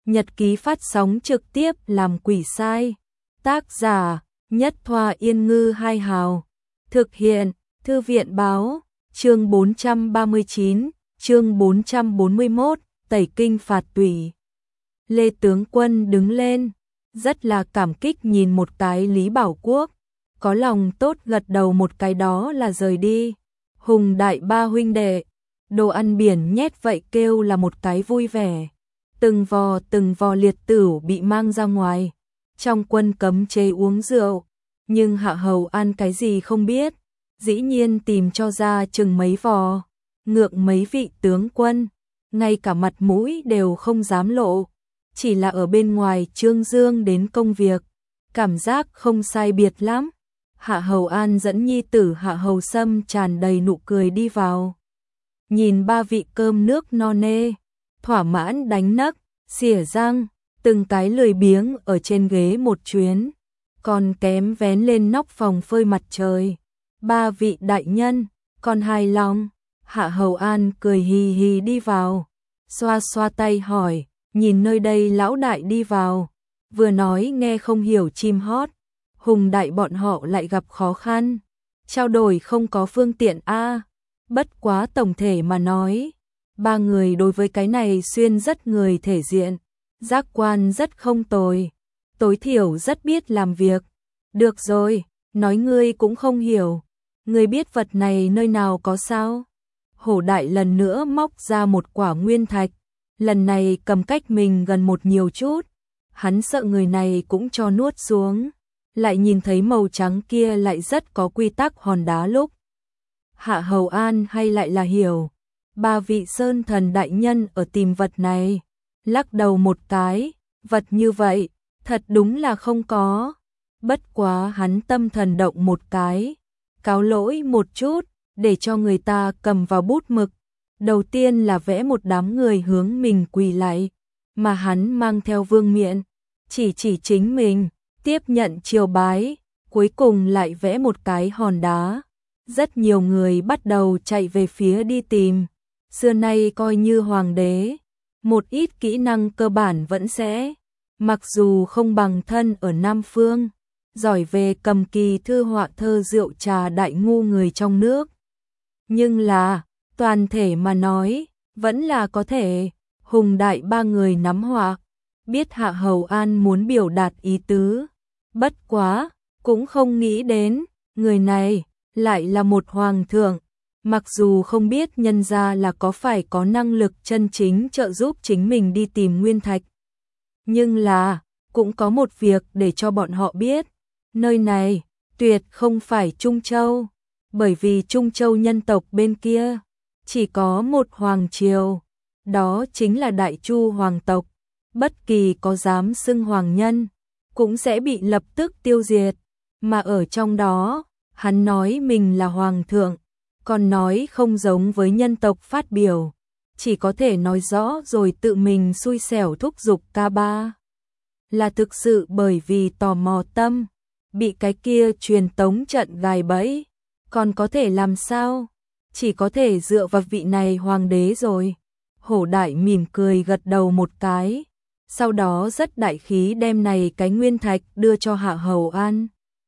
Nhật ký phát sóng trực tiếp làm quỷ sai. Tác giả Nhất Thoa Yên Ngư Hai Hào. Thực hiện Thư viện Báo. Chương 439, chương 441, tẩy kinh phạt tủy. Lê tướng quân đứng lên, rất là cảm kích nhìn một cái Lý Bảo Quốc, có lòng tốt gật đầu một cái đó là rời đi. Hùng đại ba huynh đệ, đồ ăn biển nhét vậy kêu là một cái vui vẻ. Từng vò liệt tửu bị mang ra ngoài. Trong quân cấm chế uống rượu, nhưng Hạ Hầu An cái gì không biết, dĩ nhiên tìm cho ra chừng mấy vò, ngượng mấy vị tướng quân, ngay cả mặt mũi đều không dám lộ, chỉ là ở bên ngoài trương dương đến công việc, cảm giác không sai biệt lắm. Hạ Hầu An dẫn nhi tử Hạ Hầu Sâm tràn đầy nụ cười đi vào. Nhìn ba vị cơm nước no nê, thỏa mãn đánh nấc, xỉa răng, từng cái lười biếng ở trên ghế một chuyến, còn kém vén lên nóc phòng phơi mặt trời. Ba vị đại nhân, còn hài lòng. Hạ Hầu An cười hì hì đi vào, xoa xoa tay hỏi, nhìn nơi đây lão đại đi vào, vừa nói nghe không hiểu chim hót. Hùng đại bọn họ lại gặp khó khăn, trao đổi không có phương tiện a. Bất quá tổng thể mà nói, ba người đối với cái này xuyên rất người thể diện, giác quan rất không tồi, tối thiểu rất biết làm việc. Được rồi, nói ngươi cũng không hiểu, ngươi biết vật này nơi nào có sao? Hổ đại lần nữa móc ra một quả nguyên thạch, lần này cầm cách mình gần một nhiều chút, hắn sợ người này cũng cho nuốt xuống, lại nhìn thấy màu trắng kia lại rất có quy tắc hòn đá lúc. Hạ Hầu An hay lại là hiểu, ba vị sơn thần đại nhân ở tìm vật này, lắc đầu một cái, vật như vậy, thật đúng là không có. Bất quá hắn tâm thần động một cái, cáo lỗi một chút, để cho người ta cầm vào bút mực. Đầu tiên là vẽ một đám người hướng mình quỳ lạy, mà hắn mang theo vương miện, chỉ chính mình, tiếp nhận triều bái, cuối cùng lại vẽ một cái hòn đá. Rất nhiều người bắt đầu chạy về phía đi tìm, xưa nay coi như hoàng đế, một ít kỹ năng cơ bản vẫn sẽ, mặc dù không bằng thân ở Nam Phương, giỏi về cầm kỳ thư họa thơ rượu trà đại ngu người trong nước. Nhưng là, toàn thể mà nói, vẫn là có thể. Hùng đại ba người nắm họa, biết Hạ Hầu An muốn biểu đạt ý tứ. Bất quá, cũng không nghĩ đến, người này lại là một hoàng thượng. Mặc dù không biết nhân ra là có phải có năng lực chân chính trợ giúp chính mình đi tìm nguyên thạch. Nhưng là, cũng có một việc để cho bọn họ biết. Nơi này, tuyệt không phải Trung Châu. Bởi vì Trung Châu nhân tộc bên kia, chỉ có một hoàng triều. Đó chính là Đại Chu hoàng tộc. Bất kỳ có dám xưng hoàng nhân, cũng sẽ bị lập tức tiêu diệt. Mà ở trong đó, hắn nói mình là hoàng thượng, còn nói không giống với nhân tộc phát biểu, chỉ có thể nói rõ rồi tự mình xui xẻo thúc giục ca ba. Là thực sự bởi vì tò mò tâm, bị cái kia truyền tống trận gài bẫy, còn có thể làm sao? Chỉ có thể dựa vào vị này hoàng đế rồi. Hổ đại mỉm cười gật đầu một cái, sau đó rất đại khí đem này cái nguyên thạch đưa cho Hạ Hầu An.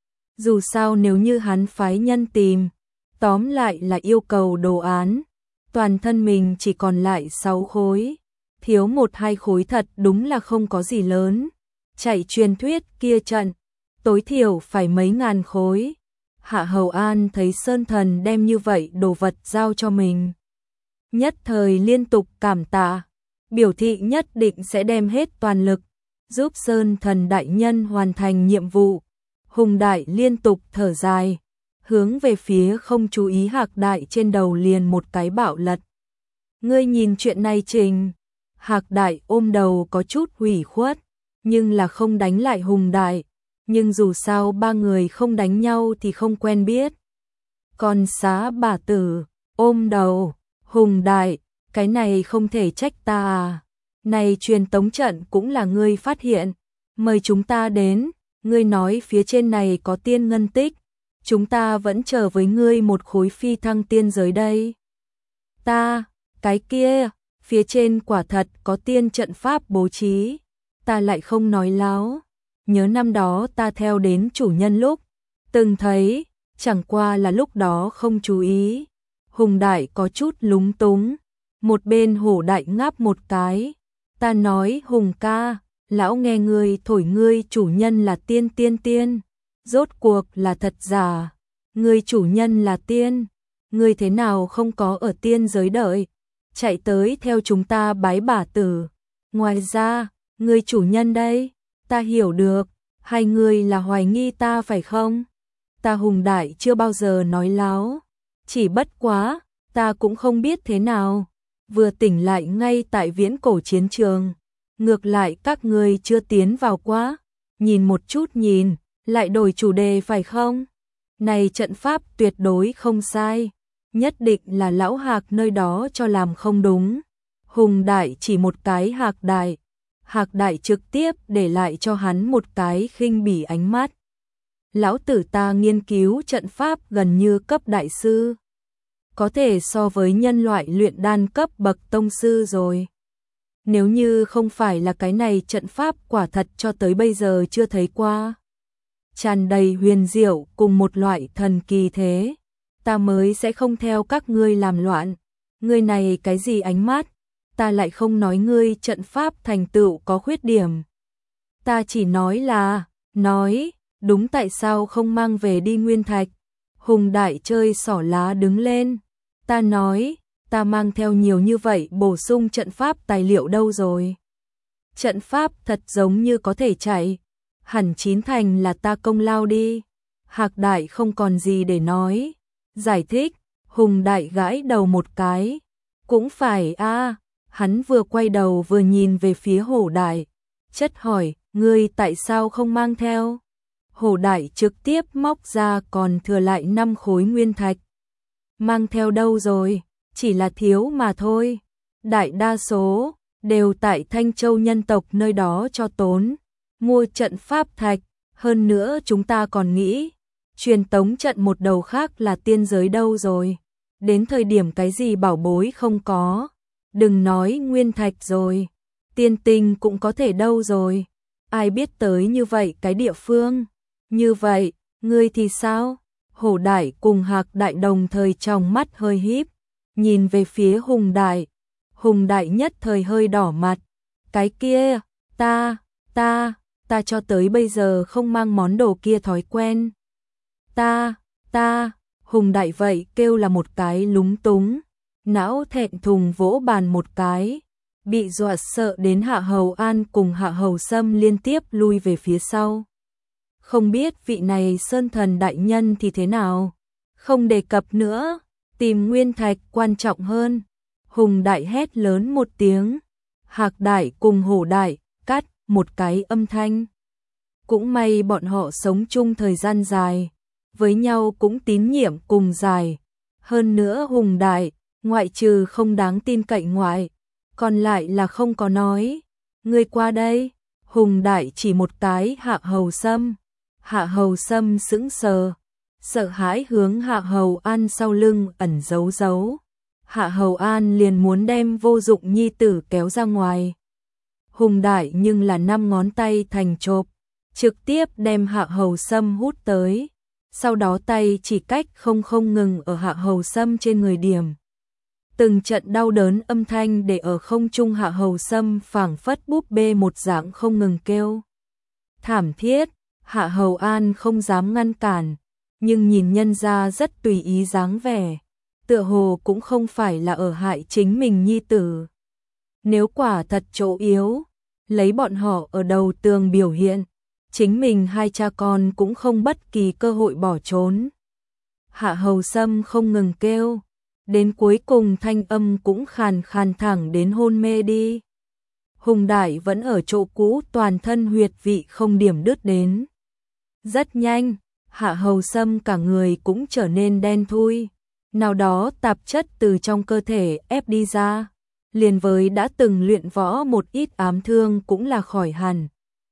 Dù sao nếu như hắn phái nhân tìm, tóm lại là yêu cầu đồ án, toàn thân mình chỉ còn lại 6 khối, thiếu 1-2 khối thật đúng là không có gì lớn. Chạy truyền thuyết kia trận, tối thiểu phải mấy ngàn khối. Hạ Hầu An thấy sơn thần đem như vậy đồ vật giao cho mình, nhất thời liên tục cảm tạ, biểu thị nhất định sẽ đem hết toàn lực, giúp sơn thần đại nhân hoàn thành nhiệm vụ. Hùng đại liên tục thở dài, hướng về phía không chú ý Hạc đại trên đầu liền một cái bạo lật. Ngươi nhìn chuyện này Trình. Hạc đại ôm đầu có chút hủy khuất, nhưng là không đánh lại Hùng đại. Nhưng dù sao ba người không đánh nhau thì không quen biết. Còn xá bà tử, ôm đầu, Hùng đại, cái này không thể trách ta à. Này truyền tống trận cũng là ngươi phát hiện, mời chúng ta đến, ngươi nói phía trên này có tiên ngân tích, chúng ta vẫn chờ với ngươi một khối phi thăng tiên giới đây. Ta, cái kia, phía trên quả thật có tiên trận pháp bố trí, ta lại không nói láo. Nhớ năm đó ta theo đến chủ nhân lúc từng thấy, chẳng qua là lúc đó không chú ý. Hùng Đại có chút lúng túng, một bên Hổ Đại ngáp một cái. Ta nói Hùng ca, lão nghe ngươi thổi ngươi chủ nhân là tiên, rốt cuộc là thật giả, ngươi chủ nhân là tiên, ngươi thế nào không có ở tiên giới đợi, chạy tới theo chúng ta bái bả tử. Ngoài ra, ngươi chủ nhân đây, ta hiểu được, hai người là hoài nghi ta phải không? Ta Hùng Đại chưa bao giờ nói láo, chỉ bất quá, ta cũng không biết thế nào, vừa tỉnh lại ngay tại viễn cổ chiến trường, ngược lại các ngươi chưa tiến vào quá, nhìn một chút nhìn, lại đổi chủ đề phải không? Này trận pháp tuyệt đối không sai, nhất định là lão Hạc nơi đó cho làm không đúng. Hùng Đại chỉ một cái Hạc Đại trực tiếp để lại cho hắn một cái khinh bỉ ánh mắt. Lão tử ta nghiên cứu trận pháp gần như cấp đại sư, có thể so với nhân loại luyện đan cấp bậc tông sư rồi. Nếu như không phải là cái này trận pháp quả thật cho tới bây giờ chưa thấy qua, tràn đầy huyền diệu cùng một loại thần kỳ thế, ta mới sẽ không theo các ngươi làm loạn. Ngươi này cái gì ánh mắt, ta lại không nói ngươi trận pháp thành tựu có khuyết điểm. Ta chỉ nói đúng tại sao không mang về đi nguyên thạch. Hùng Đại chơi xỏ lá đứng lên. Ta nói, ta mang theo nhiều như vậy bổ sung trận pháp tài liệu đâu rồi. Trận pháp thật giống như có thể chạy, hẳn chín thành là ta công lao đi. Hạc Đại không còn gì để nói. Giải thích, Hùng Đại gãi đầu một cái. Cũng phải a. Hắn vừa quay đầu vừa nhìn về phía Hổ Đại, chất hỏi, ngươi tại sao không mang theo? Hổ Đại trực tiếp móc ra còn thừa lại 5 khối nguyên thạch. Mang theo đâu rồi, chỉ là thiếu mà thôi. Đại đa số đều tại Thanh Châu nhân tộc nơi đó cho tốn, mua trận pháp thạch, hơn nữa chúng ta còn nghĩ, truyền tống trận một đầu khác là tiên giới đâu rồi. Đến thời điểm cái gì bảo bối không có, đừng nói nguyên thạch rồi, tiên tinh cũng có thể đâu rồi. Ai biết tới như vậy cái địa phương. Như vậy, ngươi thì sao? Hổ Đại cùng Hạc Đại đồng thời trong mắt hơi híp, nhìn về phía Hùng Đại. Hùng Đại nhất thời hơi đỏ mặt. Cái kia, ta cho tới bây giờ không mang món đồ kia thói quen. Hùng Đại vậy kêu là một cái lúng túng, não thẹn thùng vỗ bàn một cái, bị dọa sợ đến Hạ Hầu An cùng Hạ Hầu Sâm liên tiếp lui về phía sau. Không biết vị này Sơn Thần đại nhân thì thế nào, không đề cập nữa, tìm nguyên thạch quan trọng hơn. Hùng Đại hét lớn một tiếng, Hạc Đại cùng Hổ Đại cắt một cái âm thanh. Cũng may bọn họ sống chung thời gian dài, với nhau cũng tín nhiệm cùng dài. Hơn nữa Hùng Đại, ngoại trừ không đáng tin cậy ngoại, còn lại là không có nói. Ngươi qua đây, Hùng Đại chỉ một cái Hạ Hầu Sâm. Hạ Hầu Sâm sững sờ, sợ hãi hướng Hạ Hầu An sau lưng ẩn giấu. Hạ Hầu An liền muốn đem vô dụng nhi tử kéo ra ngoài. Hùng Đại nhưng là 5 ngón tay thành chộp, trực tiếp đem Hạ Hầu Sâm hút tới. Sau đó tay chỉ cách không ngừng ở Hạ Hầu Sâm trên người điểm. Từng trận đau đớn âm thanh để ở không trung Hạ Hầu Sâm phảng phất búp bê một dạng không ngừng kêu. Thảm thiết, Hạ Hầu An không dám ngăn cản, nhưng nhìn nhân ra rất tùy ý dáng vẻ, tựa hồ cũng không phải là ở hại chính mình nhi tử. Nếu quả thật chỗ yếu, lấy bọn họ ở đầu tường biểu hiện, chính mình hai cha con cũng không bất kỳ cơ hội bỏ trốn. Hạ Hầu Sâm không ngừng kêu, đến cuối cùng thanh âm cũng khàn khàn thẳng đến hôn mê đi. Hùng Đại vẫn ở chỗ cũ, toàn thân huyệt vị không điểm đứt đến. Rất nhanh, Hạ Hầu Sâm cả người cũng trở nên đen thui, nào đó tạp chất từ trong cơ thể ép đi ra, liền với đã từng luyện võ một ít ám thương cũng là khỏi hẳn.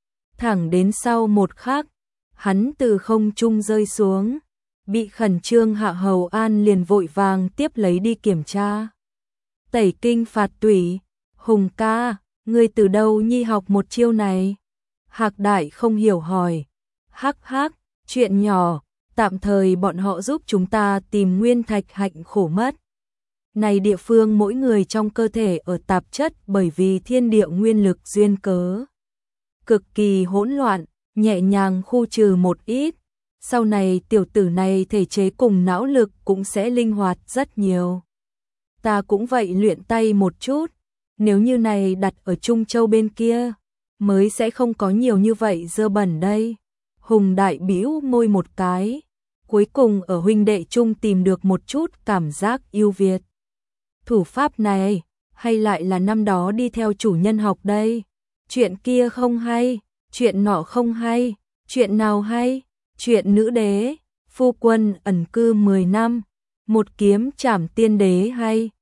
Thẳng đến sau một khắc, hắn từ không trung rơi xuống, bị khẩn trương Hạ Hầu An liền vội vàng tiếp lấy đi kiểm tra. Tẩy kinh phạt tủy, Hùng ca, Ngươi từ đâu nhi học một chiêu này? Hạc Đại không hiểu hỏi. Hắc hắc, chuyện nhỏ, tạm thời bọn họ giúp chúng ta tìm nguyên thạch hạnh khổ mất. Này địa phương mỗi người trong cơ thể ở tạp chất bởi vì thiên địa nguyên lực duyên cớ. Cực kỳ hỗn loạn, nhẹ nhàng khu trừ một ít. Sau này tiểu tử này thể chế cùng não lực cũng sẽ linh hoạt rất nhiều. Ta cũng vậy luyện tay một chút, nếu như này đặt ở Trung Châu bên kia, mới sẽ không có nhiều như vậy dơ bẩn đây. Hùng Đại bĩu môi một cái, cuối cùng ở huynh đệ chung tìm được một chút cảm giác yêu Việt. Thủ pháp này, hay lại là năm đó đi theo chủ nhân học đây? Chuyện kia không hay, chuyện nọ không hay, chuyện nào hay? Chuyện nữ đế, phu quân ẩn cư 10 năm, một kiếm trảm tiên đế hay?